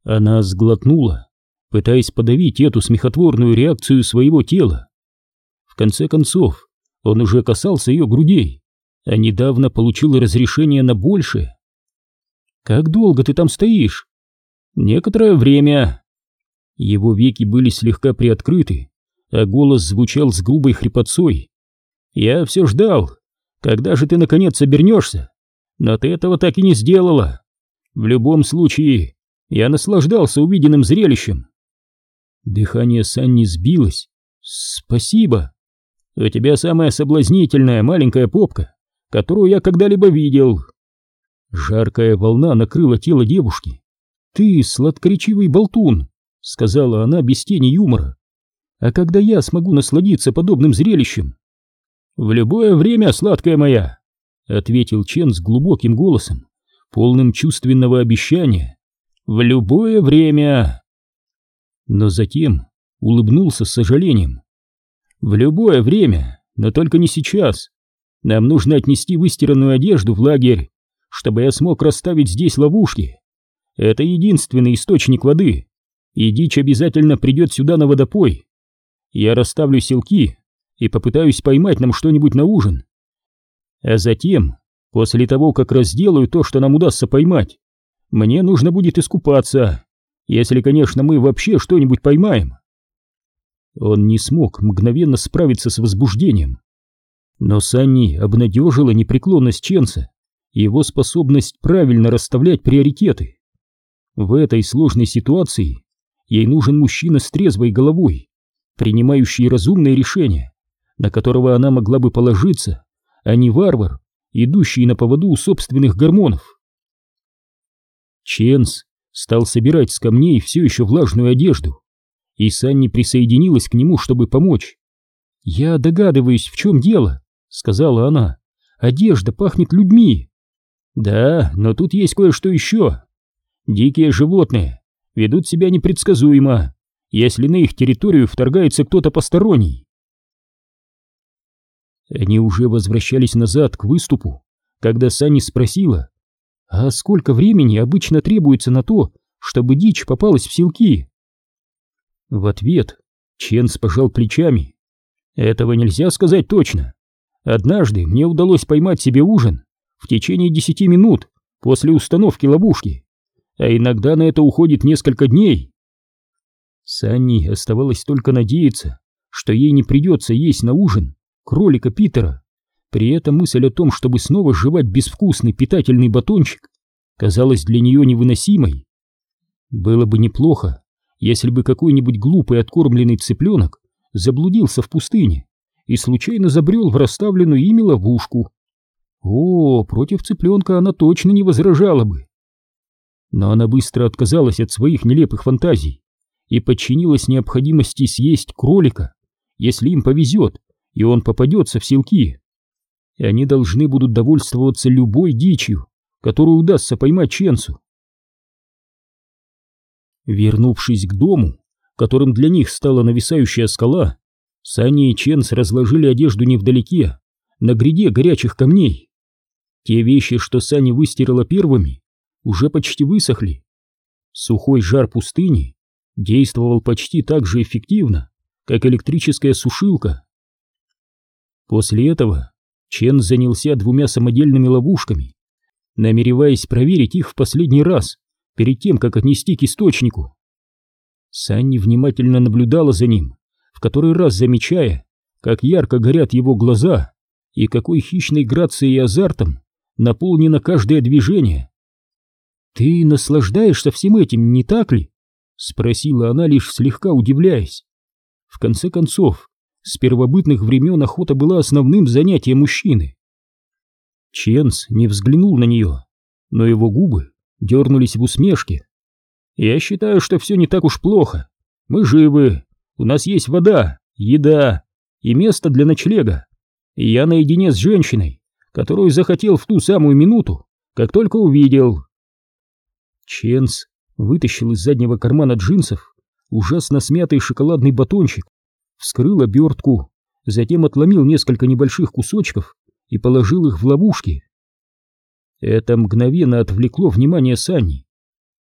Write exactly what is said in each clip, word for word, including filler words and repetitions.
Она сглотнула, пытаясь подавить эту смехотворную реакцию своего тела. В конце концов, он уже касался ее грудей, а недавно получил разрешение на большее. «Как долго ты там стоишь?» «Некоторое время». Его веки были слегка приоткрыты, а голос звучал с грубой хрипотцой. «Я все ждал, когда же ты наконец обернешься, но ты этого так и не сделала. В любом случае, я наслаждался увиденным зрелищем». Дыхание Санни сбилось. «Спасибо. У тебя самая соблазнительная маленькая попка, которую я когда-либо видел». Жаркая волна накрыла тело девушки. «Ты сладкоречивый болтун», — сказала она без тени юмора. «А когда я смогу насладиться подобным зрелищем?» «В любое время, сладкая моя», — ответил Чен с глубоким голосом, полным чувственного обещания. «В любое время». Но затем улыбнулся с сожалением. «В любое время, но только не сейчас. Нам нужно отнести выстиранную одежду в лагерь, чтобы я смог расставить здесь ловушки. Это единственный источник воды, и дичь обязательно придет сюда на водопой. Я расставлю селки и попытаюсь поймать нам что-нибудь на ужин. А затем, после того, как разделаю то, что нам удастся поймать, мне нужно будет искупаться, если, конечно, мы вообще что-нибудь поймаем». Он не смог мгновенно справиться с возбуждением. Но Санни обнадежила непреклонность Ченса и его способность правильно расставлять приоритеты. В этой сложной ситуации ей нужен мужчина с трезвой головой, принимающий разумные решения, на которого она могла бы положиться, а не варвар, идущий на поводу у собственных гормонов. Ченс стал собирать с камней все еще влажную одежду, и Санни присоединилась к нему, чтобы помочь. «Я догадываюсь, в чем дело», — сказала она. «Одежда пахнет людьми». «Да, но тут есть кое-что еще. Дикие животные ведут себя непредсказуемо, если на их территорию вторгается кто-то посторонний». Они уже возвращались назад к выступу, когда Санни спросила: «А сколько времени обычно требуется на то, чтобы дичь попалась в селки?» В ответ Ченс пожал плечами. «Этого нельзя сказать точно. Однажды мне удалось поймать себе ужин в течение десяти минут после установки ловушки, а иногда на это уходит несколько дней». Санни оставалось только надеяться, что ей не придется есть на ужин кролика Питера. При этом мысль о том, чтобы снова жевать безвкусный питательный батончик, казалась для нее невыносимой. Было бы неплохо, если бы какой-нибудь глупый откормленный цыпленок заблудился в пустыне и случайно забрел в расставленную ими ловушку. О, против цыпленка она точно не возражала бы. Но она быстро отказалась от своих нелепых фантазий и подчинилась необходимости съесть кролика, если им повезет, и он попадется в селки. И они должны будут довольствоваться любой дичью, которую удастся поймать Ченсу. Вернувшись к дому, которым для них стала нависающая скала, Санни и Ченс разложили одежду невдалеке, на гряде горячих камней. Те вещи, что Санни выстирала первыми, уже почти высохли. Сухой жар пустыни действовал почти так же эффективно, как электрическая сушилка. После этого Чен занялся двумя самодельными ловушками, намереваясь проверить их в последний раз, перед тем, как отнести к источнику. Санни внимательно наблюдала за ним, в который раз замечая, как ярко горят его глаза и какой хищной грацией и азартом наполнено каждое движение. «Ты наслаждаешься всем этим, не так ли?» — спросила она, лишь слегка удивляясь. В конце концов, с первобытных времен охота была основным занятием мужчины. Ченс не взглянул на нее, но его губы дернулись в усмешке. «Я считаю, что все не так уж плохо. Мы живы, у нас есть вода, еда и место для ночлега. И я наедине с женщиной, которую захотел в ту самую минуту, как только увидел». Ченс вытащил из заднего кармана джинсов ужасно смятый шоколадный батончик, вскрыл обертку, затем отломил несколько небольших кусочков и положил их в ловушки. Это мгновенно отвлекло внимание Санни.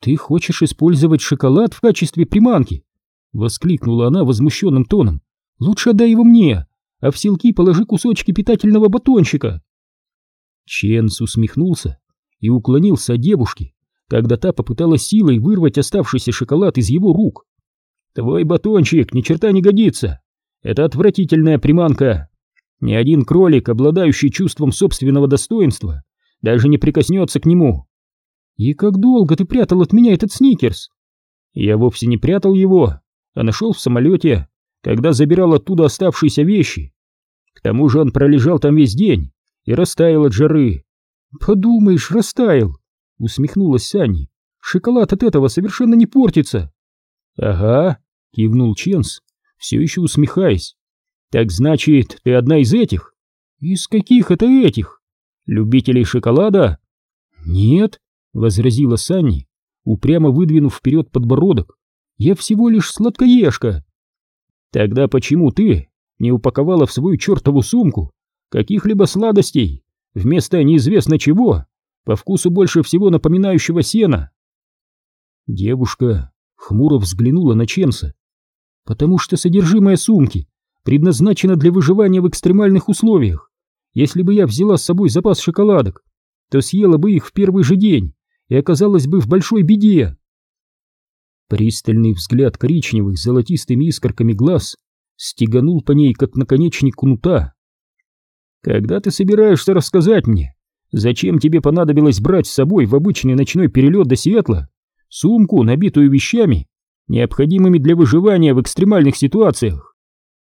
«Ты хочешь использовать шоколад в качестве приманки?» — воскликнула она возмущенным тоном. «Лучше отдай его мне, а в селки положи кусочки питательного батончика». Ченс усмехнулся и уклонился от девушки, когда та попыталась силой вырвать оставшийся шоколад из его рук. «Твой батончик ни черта не годится. Это отвратительная приманка. Ни один кролик, обладающий чувством собственного достоинства, даже не прикоснется к нему». «И как долго ты прятал от меня этот сникерс?» «Я вовсе не прятал его, а нашел в самолете, когда забирал оттуда оставшиеся вещи. К тому же он пролежал там весь день и растаял от жары». «Подумаешь, растаял!» — усмехнулась Санни. «Шоколад от этого совершенно не портится». «Ага», — кивнул Ченс, все еще усмехаясь. «Так значит, ты одна из этих?» «Из каких это этих?» «Любителей шоколада?» «Нет», — возразила Санни, упрямо выдвинув вперед подбородок. «Я всего лишь сладкоежка». «Тогда почему ты не упаковала в свою чертову сумку каких-либо сладостей вместо неизвестно чего, по вкусу больше всего напоминающего сена?» Девушка хмуро взглянула на Ченса. «Потому что содержимое сумки предназначено для выживания в экстремальных условиях. Если бы я взяла с собой запас шоколадок, то съела бы их в первый же день и оказалась бы в большой беде». Пристальный взгляд коричневых с золотистыми искорками глаз стеганул по ней, как наконечник кнута. «Когда ты собираешься рассказать мне, зачем тебе понадобилось брать с собой в обычный ночной перелет до Сиэтла сумку, набитую вещами, необходимыми для выживания в экстремальных ситуациях?»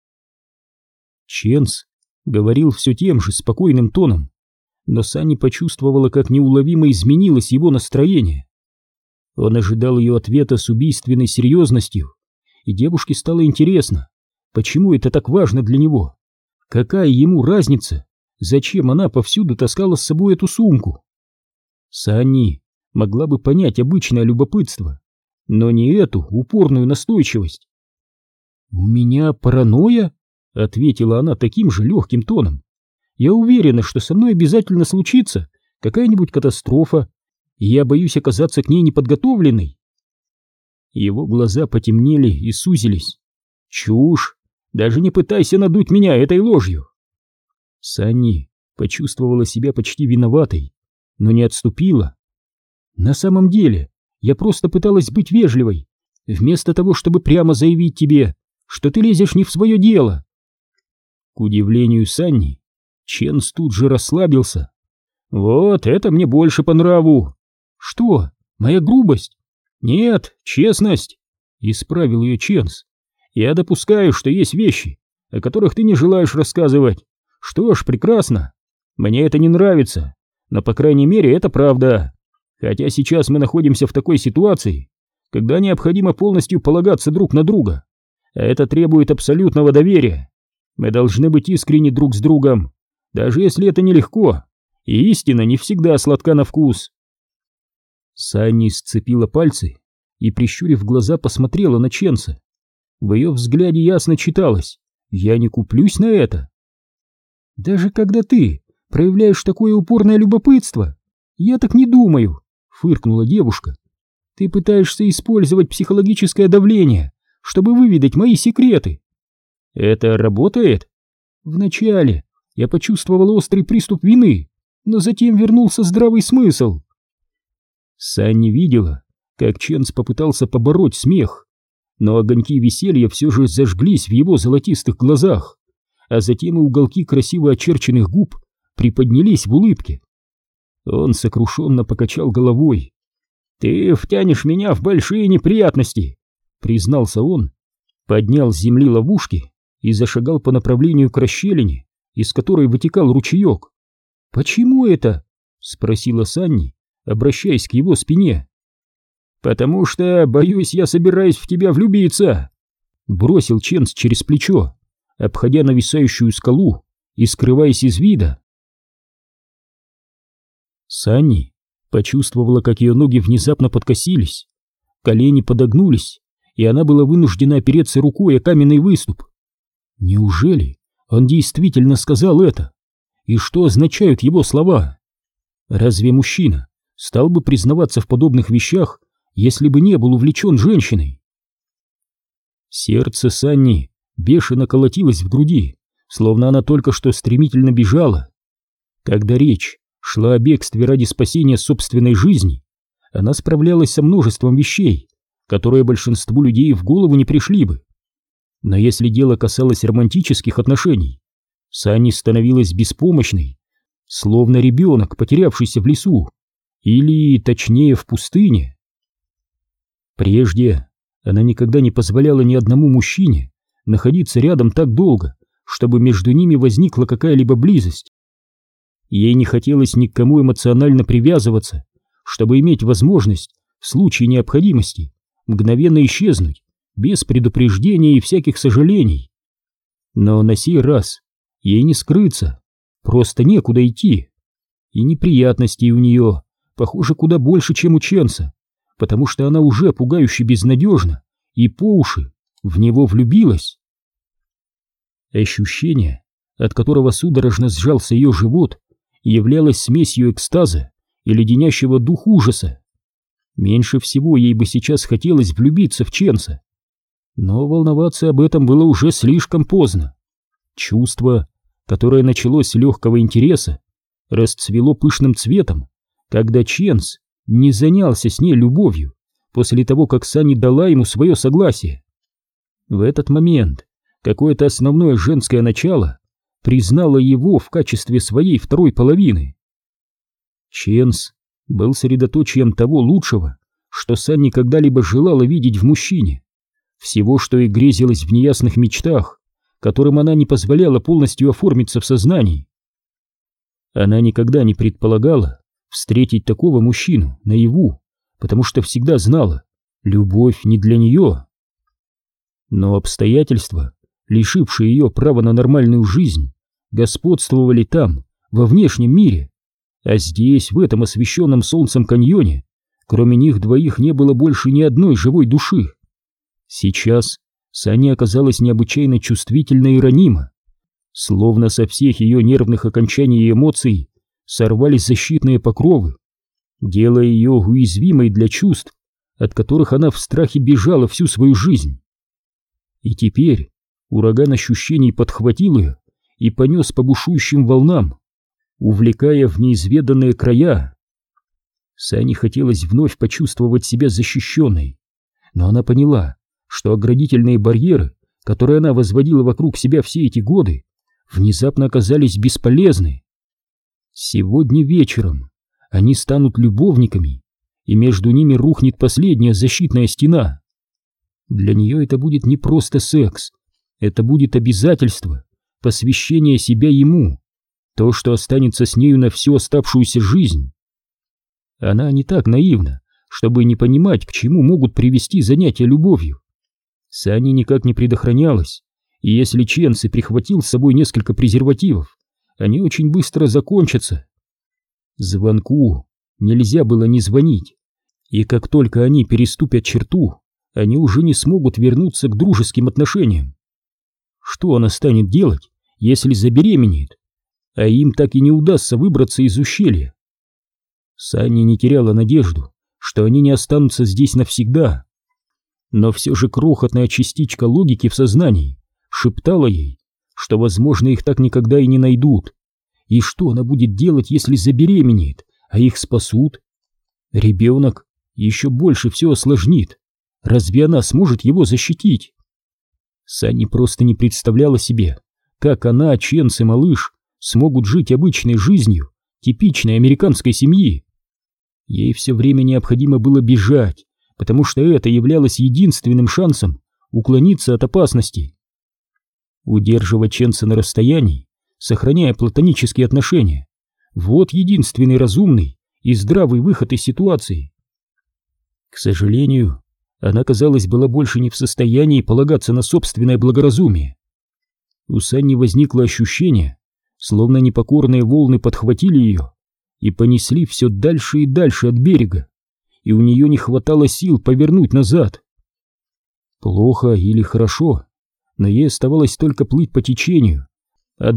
Ченс говорил все тем же спокойным тоном, но Санни почувствовала, как неуловимо изменилось его настроение. Он ожидал ее ответа с убийственной серьезностью, и девушке стало интересно, почему это так важно для него, какая ему разница, зачем она повсюду таскала с собой эту сумку. Санни могла бы понять обычное любопытство, но не эту упорную настойчивость. «У меня паранойя?» — ответила она таким же легким тоном. «Я уверена, что со мной обязательно случится какая-нибудь катастрофа, и я боюсь оказаться к ней неподготовленной». Его глаза потемнели и сузились. «Чушь! Даже не пытайся надуть меня этой ложью!» Санни почувствовала себя почти виноватой, но не отступила. «На самом деле, я просто пыталась быть вежливой, вместо того, чтобы прямо заявить тебе, что ты лезешь не в свое дело». К удивлению Санни, Ченс тут же расслабился. «Вот это мне больше по нраву». «Что, моя грубость?» «Нет, честность», — исправил ее Ченс. «Я допускаю, что есть вещи, о которых ты не желаешь рассказывать. Что ж, прекрасно. Мне это не нравится, но, по крайней мере, это правда. Хотя сейчас мы находимся в такой ситуации, когда необходимо полностью полагаться друг на друга, а это требует абсолютного доверия. Мы должны быть искренни друг с другом, даже если это нелегко, и истина не всегда сладка на вкус». Санни сцепила пальцы и, прищурив глаза, посмотрела на Ченса. В ее взгляде ясно читалось: «Я не куплюсь на это». «Даже когда ты проявляешь такое упорное любопытство, я так не думаю», — фыркнула девушка. «Ты пытаешься использовать психологическое давление, чтобы выведать мои секреты». «Это работает?» «Вначале я почувствовал острый приступ вины, но затем вернулся здравый смысл». Санни видела, как Ченс попытался побороть смех, но огоньки веселья все же зажглись в его золотистых глазах, а затем и уголки красиво очерченных губ приподнялись в улыбке. Он сокрушенно покачал головой. «Ты втянешь меня в большие неприятности», — признался он, поднял с земли ловушки и зашагал по направлению к расщелине, из которой вытекал ручеек. «Почему это?» — спросила Санни, обращаясь к его спине. «Потому что, боюсь, я собираюсь в тебя влюбиться», — бросил Ченс через плечо, обходя нависающую скалу и скрываясь из вида. Санни почувствовала, как ее ноги внезапно подкосились, колени подогнулись, и она была вынуждена опереться рукой о каменный выступ. Неужели он действительно сказал это? И что означают его слова? Разве мужчина стал бы признаваться в подобных вещах, если бы не был увлечен женщиной. Сердце Санни бешено колотилось в груди, словно она только что стремительно бежала. Когда речь шла о бегстве ради спасения собственной жизни, она справлялась со множеством вещей, которые большинству людей в голову не пришли бы. Но если дело касалось романтических отношений, Санни становилась беспомощной, словно ребенок, потерявшийся в лесу, или, точнее, в пустыне. Прежде она никогда не позволяла ни одному мужчине находиться рядом так долго, чтобы между ними возникла какая-либо близость. Ей не хотелось ни к кому эмоционально привязываться, чтобы иметь возможность в случае необходимости мгновенно исчезнуть, без предупреждения и всяких сожалений. Но на сей раз ей не скрыться, просто некуда идти. И неприятностей у нее, похоже, куда больше, чем у Ченса, потому что она уже пугающе безнадежна и по уши в него влюбилась. Ощущение, от которого судорожно сжался ее живот, являлось смесью экстаза и леденящего дух ужаса. Меньше всего ей бы сейчас хотелось влюбиться в Ченса, но волноваться об этом было уже слишком поздно. Чувство, которое началось с легкого интереса, расцвело пышным цветом, когда Ченс не занялся с ней любовью после того, как Санни дала ему свое согласие. В этот момент какое-то основное женское начало признало его в качестве своей второй половины. Ченс был средоточием того лучшего, что Санни когда-либо желала видеть в мужчине, всего, что и грезилось в неясных мечтах, которым она не позволяла полностью оформиться в сознании. Она никогда не предполагала встретить такого мужчину наяву, потому что всегда знала, любовь не для нее. Но обстоятельства, лишившие ее права на нормальную жизнь, господствовали там, во внешнем мире, а здесь, в этом освещенном солнцем каньоне, кроме них двоих не было больше ни одной живой души. Сейчас Саня оказалась необычайно чувствительна и ранима, словно со всех ее нервных окончаний и эмоций сорвались защитные покровы, делая ее уязвимой для чувств, от которых она в страхе бежала всю свою жизнь. И теперь ураган ощущений подхватил ее и понес по бушующим волнам, увлекая в неизведанные края. Сане хотелось вновь почувствовать себя защищенной, но она поняла, что оградительные барьеры, которые она возводила вокруг себя все эти годы, внезапно оказались бесполезны. Сегодня вечером они станут любовниками, и между ними рухнет последняя защитная стена. Для нее это будет не просто секс, это будет обязательство, посвящение себя ему, то, что останется с нею на всю оставшуюся жизнь. Она не так наивна, чтобы не понимать, к чему могут привести занятия любовью. Санни никак не предохранялась, и если Ченс и прихватил с собой несколько презервативов, они очень быстро закончатся. Звонку нельзя было не звонить, и как только они переступят черту, они уже не смогут вернуться к дружеским отношениям. Что она станет делать, если забеременеет, а им так и не удастся выбраться из ущелья? Санни не теряла надежду, что они не останутся здесь навсегда, но все же крохотная частичка логики в сознании шептала ей, что, возможно, их так никогда и не найдут. И что она будет делать, если забеременеет, а их спасут? Ребенок еще больше все осложнит. Разве она сможет его защитить? Санни просто не представляла себе, как она, Ченс и малыш смогут жить обычной жизнью типичной американской семьи. Ей все время необходимо было бежать, потому что это являлось единственным шансом уклониться от опасности. Удерживать Ченса на расстоянии, сохраняя платонические отношения, вот единственный разумный и здравый выход из ситуации. К сожалению, она, казалось, была больше не в состоянии полагаться на собственное благоразумие. У Санни возникло ощущение, словно непокорные волны подхватили ее и понесли все дальше и дальше от берега, и у нее не хватало сил повернуть назад. Плохо или хорошо, но ей оставалось только плыть по течению,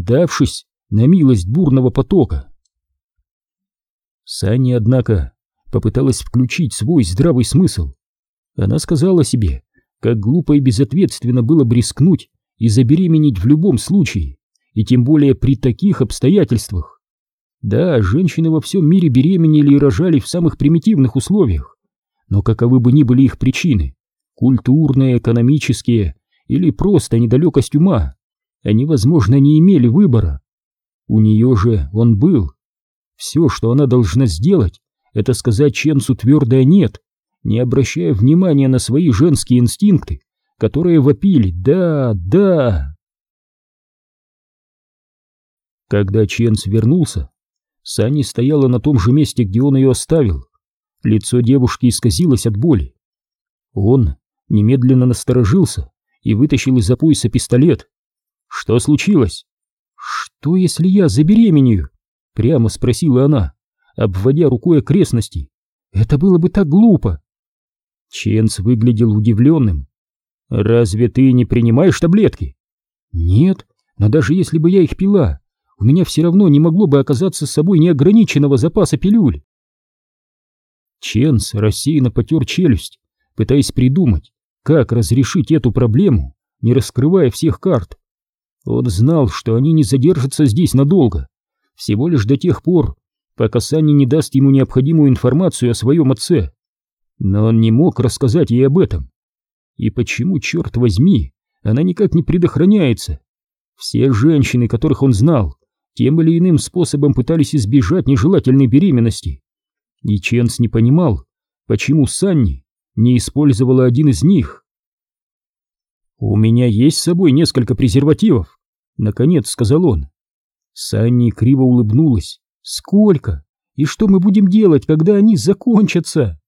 отдавшись на милость бурного потока. Санни, однако, попыталась включить свой здравый смысл. Она сказала себе, как глупо и безответственно было бы рискнуть и забеременеть в любом случае, и тем более при таких обстоятельствах. Да, женщины во всем мире беременели и рожали в самых примитивных условиях, но каковы бы ни были их причины, культурные, экономические или просто недалекость ума, они, возможно, не имели выбора. У нее же он был. Все, что она должна сделать, это сказать Ченсу твердое «нет», не обращая внимания на свои женские инстинкты, которые вопили «да, да». Когда Ченс вернулся, Санни стояла на том же месте, где он ее оставил. Лицо девушки исказилось от боли. Он немедленно насторожился и вытащил из-за пояса пистолет. «Что случилось?» «Что, если я забеременею?» — прямо спросила она, обводя рукой окрестности. «Это было бы так глупо!» Ченс выглядел удивленным. «Разве ты не принимаешь таблетки?» «Нет, но даже если бы я их пила, у меня все равно не могло бы оказаться с собой неограниченного запаса пилюль». Ченс рассеянно потер челюсть, пытаясь придумать, как разрешить эту проблему, не раскрывая всех карт. Он знал, что они не задержатся здесь надолго, всего лишь до тех пор, пока Санни не даст ему необходимую информацию о своем отце. Но он не мог рассказать ей об этом. И почему, черт возьми, она никак не предохраняется? Все женщины, которых он знал, тем или иным способом пытались избежать нежелательной беременности. И Ченс не понимал, почему Санни не использовала один из них. «У меня есть с собой несколько презервативов», — наконец сказал он. Санни криво улыбнулась. «Сколько? И что мы будем делать, когда они закончатся?»